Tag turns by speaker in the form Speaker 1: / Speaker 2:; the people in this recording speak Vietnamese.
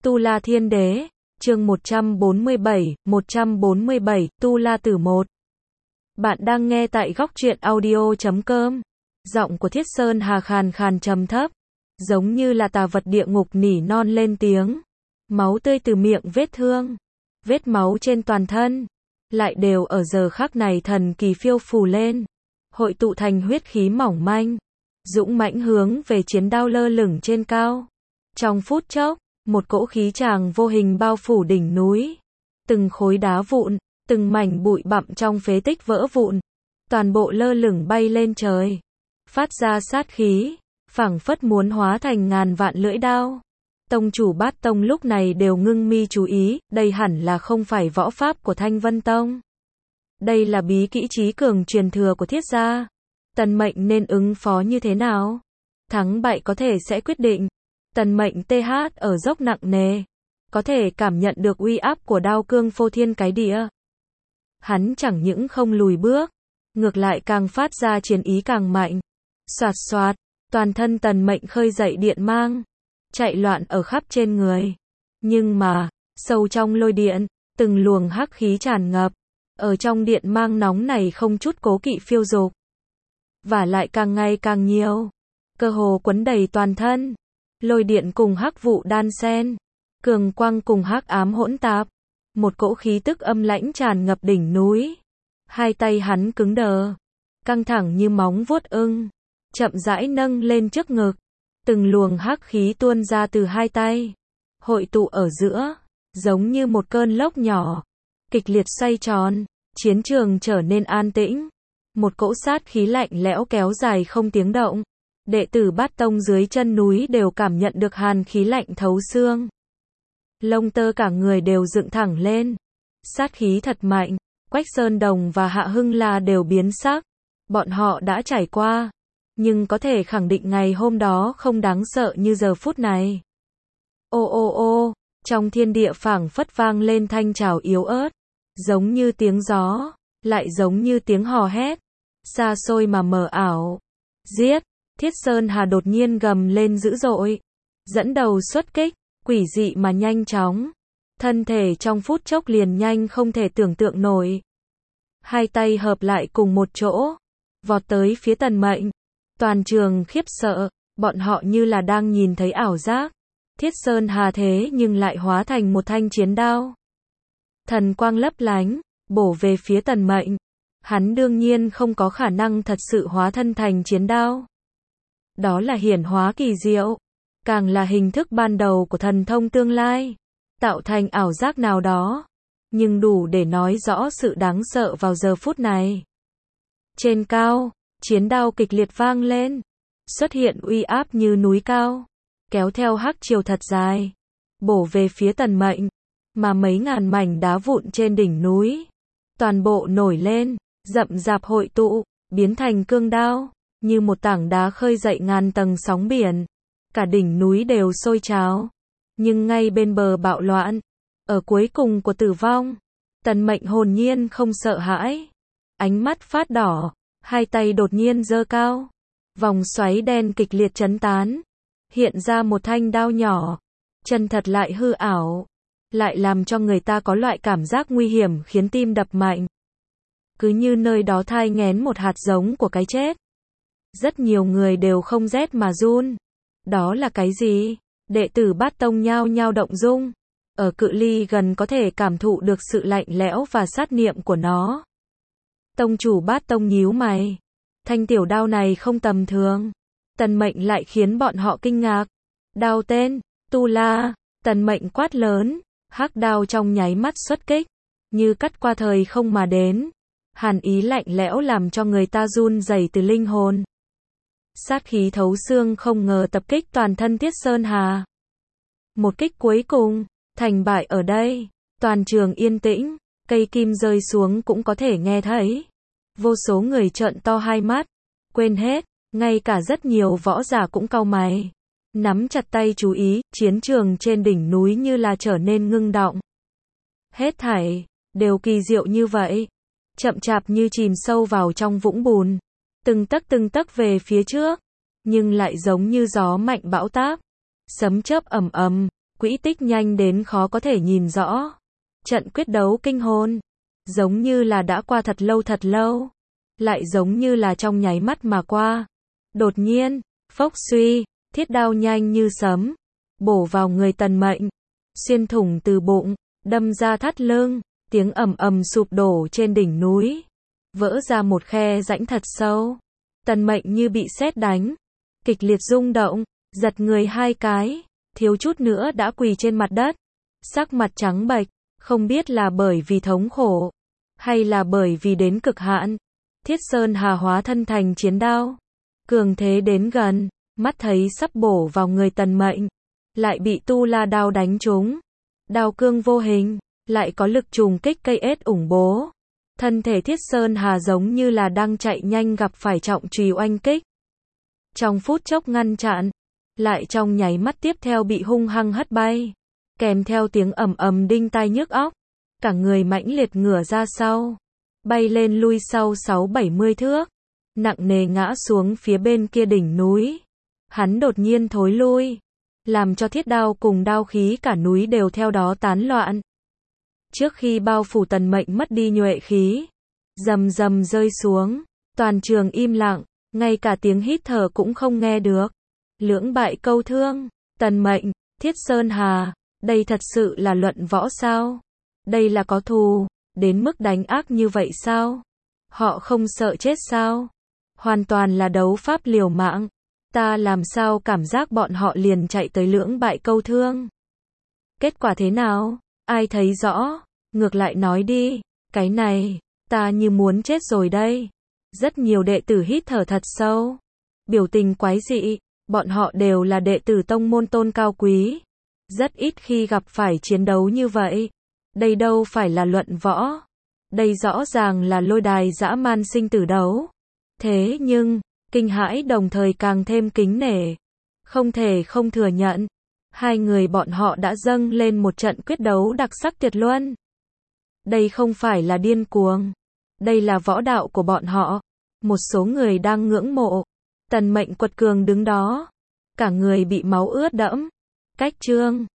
Speaker 1: Tu La Thiên Đế, chương 147, Tu La Tử 1. Bạn đang nghe tại góc truyện audio.com. Giọng của Thiết Sơn Hà khàn khàn trầm thấp, giống như là tà vật địa ngục nỉ non lên tiếng. Máu tươi từ miệng vết thương, vết máu trên toàn thân, lại đều ở giờ khắc này thần kỳ phiêu phù lên, hội tụ thành huyết khí mỏng manh, dũng mãnh hướng về chiến đao lơ lửng trên cao. Trong phút chốc, một cỗ khí tràng vô hình bao phủ đỉnh núi. Từng khối đá vụn, từng mảnh bụi bặm trong phế tích vỡ vụn, toàn bộ lơ lửng bay lên trời, phát ra sát khí, phảng phất muốn hóa thành ngàn vạn lưỡi đao. Tông chủ Bát Tông lúc này đều ngưng mi chú ý, đây hẳn là không phải võ pháp của Thanh Vân Tông. Đây là bí kỹ trí cường truyền thừa của Thiết gia. Tần Mệnh nên ứng phó như thế nào? Thắng bại có thể sẽ quyết định. Tần Mệnh TH ở dốc nặng nề, có thể cảm nhận được uy áp của đao cương phô thiên cái địa. Hắn chẳng những không lùi bước, ngược lại càng phát ra chiến ý càng mạnh. Xoạt xoạt, toàn thân Tần Mệnh khơi dậy điện mang, chạy loạn ở khắp trên người. Nhưng mà, sâu trong lôi điện, từng luồng hắc khí tràn ngập, ở trong điện mang nóng này không chút cố kỵ phiêu dục. Và lại càng ngày càng nhiều, cơ hồ quấn đầy toàn thân. Lôi điện cùng hắc vụ đan xen, cường quang cùng hắc ám hỗn tạp, một cỗ khí tức âm lãnh tràn ngập đỉnh núi. Hai tay hắn cứng đờ, căng thẳng như móng vuốt ưng, chậm rãi nâng lên trước ngực, từng luồng hắc khí tuôn ra từ hai tay, hội tụ ở giữa, giống như một cơn lốc nhỏ, kịch liệt xoay tròn, chiến trường trở nên an tĩnh. Một cỗ sát khí lạnh lẽo kéo dài không tiếng động. Đệ tử Bát Tông dưới chân núi đều cảm nhận được hàn khí lạnh thấu xương. Lông tơ cả người đều dựng thẳng lên. Sát khí thật mạnh. Quách Sơn Đồng và Hạ Hưng La đều biến sắc. Bọn họ đã trải qua, nhưng có thể khẳng định ngày hôm đó không đáng sợ như giờ phút này. Ô ô ô, trong thiên địa phảng phất vang lên thanh trào yếu ớt, giống như tiếng gió, lại giống như tiếng hò hét, xa xôi mà mờ ảo. Giết! Thiết Sơn Hà đột nhiên gầm lên dữ dội, dẫn đầu xuất kích, quỷ dị mà nhanh chóng. Thân thể trong phút chốc liền nhanh không thể tưởng tượng nổi. Hai tay hợp lại cùng một chỗ, vọt tới phía Tần Mệnh. Toàn trường khiếp sợ, bọn họ như là đang nhìn thấy ảo giác. Thiết Sơn Hà thế nhưng lại hóa thành một thanh chiến đao. Thần quang lấp lánh, bổ về phía Tần Mệnh. Hắn đương nhiên không có khả năng thật sự hóa thân thành chiến đao. Đó là hiển hóa kỳ diệu, càng là hình thức ban đầu của thần thông tương lai, tạo thành ảo giác nào đó, nhưng đủ để nói rõ sự đáng sợ vào giờ phút này. Trên cao, chiến đao kịch liệt vang lên, xuất hiện uy áp như núi cao, kéo theo hắc chiều thật dài, bổ về phía Tần Mệnh, mà mấy ngàn mảnh đá vụn trên đỉnh núi, toàn bộ nổi lên, rậm rạp hội tụ, biến thành cương đao. Như một tảng đá khơi dậy ngàn tầng sóng biển, cả đỉnh núi đều sôi trào. Nhưng ngay bên bờ bạo loạn, ở cuối cùng của tử vong, Tần Mệnh hồn nhiên không sợ hãi, ánh mắt phát đỏ, hai tay đột nhiên giơ cao, vòng xoáy đen kịch liệt chấn tán, hiện ra một thanh đao nhỏ, chân thật lại hư ảo, lại làm cho người ta có loại cảm giác nguy hiểm khiến tim đập mạnh. Cứ như nơi đó thai nghén một hạt giống của cái chết. Rất nhiều người đều không rét mà run. Đó là cái gì? Đệ tử Bát Tông nhao nhao động dung. Ở cự ly gần có thể cảm thụ được sự lạnh lẽo và sát niệm của nó. Tông chủ Bát Tông nhíu mày. Thanh tiểu đao này không tầm thường. Tần Mệnh lại khiến bọn họ kinh ngạc. Đao tên, Tu La. Tần Mệnh quát lớn. Hắc đao trong nháy mắt xuất kích, như cắt qua thời không mà đến. Hàn ý lạnh lẽo làm cho người ta run rẩy từ linh hồn. Sát khí thấu xương không ngờ tập kích toàn thân Thiết Sơn Hà. Một kích cuối cùng, thành bại ở đây. Toàn trường yên tĩnh, cây kim rơi xuống cũng có thể nghe thấy. Vô số người trợn to hai mắt, quên hết, ngay cả rất nhiều võ giả cũng cau mày. Nắm chặt tay chú ý, chiến trường trên đỉnh núi như là trở nên ngưng động. Hết thảy, đều kỳ diệu như vậy. Chậm chạp như chìm sâu vào trong vũng bùn. Từng tấc về phía trước, nhưng lại giống như gió mạnh bão táp, sấm chớp ầm ầm, quỹ tích nhanh đến khó có thể nhìn rõ. Trận quyết đấu kinh hồn, giống như là đã qua thật lâu, lại giống như là trong nháy mắt mà qua. Đột nhiên, phốc suy, thiết đao nhanh như sấm, bổ vào người Tần Mệnh, xuyên thủng từ bụng, đâm ra thắt lưng, tiếng ầm ầm sụp đổ trên đỉnh núi, vỡ ra một khe rãnh thật sâu. Tần Mệnh như bị sét đánh, kịch liệt rung động, giật người hai cái, thiếu chút nữa đã quỳ trên mặt đất, sắc mặt trắng bệch, không biết là bởi vì thống khổ, hay là bởi vì đến cực hạn. Thiết Sơn Hà hóa thân thành chiến đao, cường thế đến gần, mắt thấy sắp bổ vào người Tần Mệnh, lại bị tu la đao đánh trúng. Đao cương vô hình, lại có lực trùng kích cây ết ủng bố. Thân thể Thiết Sơn Hà giống như là đang chạy nhanh gặp phải trọng chùy oanh kích. Trong phút chốc ngăn chặn, lại trong nháy mắt tiếp theo bị hung hăng hất bay, kèm theo tiếng ầm ầm đinh tai nhức óc, cả người mãnh liệt ngửa ra sau, bay lên lui sau 6-70 thước, nặng nề ngã xuống phía bên kia đỉnh núi. Hắn đột nhiên thối lui, làm cho thiết đao cùng đao khí cả núi đều theo đó tán loạn. Trước khi bao phủ Tần Mệnh mất đi nhuệ khí, rầm rầm rơi xuống, toàn trường im lặng, ngay cả tiếng hít thở cũng không nghe được. Lưỡng bại câu thương, Tần Mệnh, Thiết Sơn Hà, đây thật sự là luận võ sao? Đây là có thù, đến mức đánh ác như vậy sao? Họ không sợ chết sao? Hoàn toàn là đấu pháp liều mạng. Ta làm sao cảm giác bọn họ liền chạy tới lưỡng bại câu thương? Kết quả thế nào? Ai thấy rõ? Ngược lại nói đi, cái này, ta như muốn chết rồi đây. Rất nhiều đệ tử hít thở thật sâu, biểu tình quái dị, bọn họ đều là đệ tử tông môn tôn cao quý. Rất ít khi gặp phải chiến đấu như vậy. Đây đâu phải là luận võ. Đây rõ ràng là lôi đài dã man sinh tử đấu. Thế nhưng, kinh hãi đồng thời càng thêm kính nể. Không thể không thừa nhận, hai người bọn họ đã dâng lên một trận quyết đấu đặc sắc tuyệt luân. Đây không phải là điên cuồng, đây là võ đạo của bọn họ. Một số người đang ngưỡng mộ. Tần Mệnh quật cường đứng đó, cả người bị máu ướt đẫm. Cách chương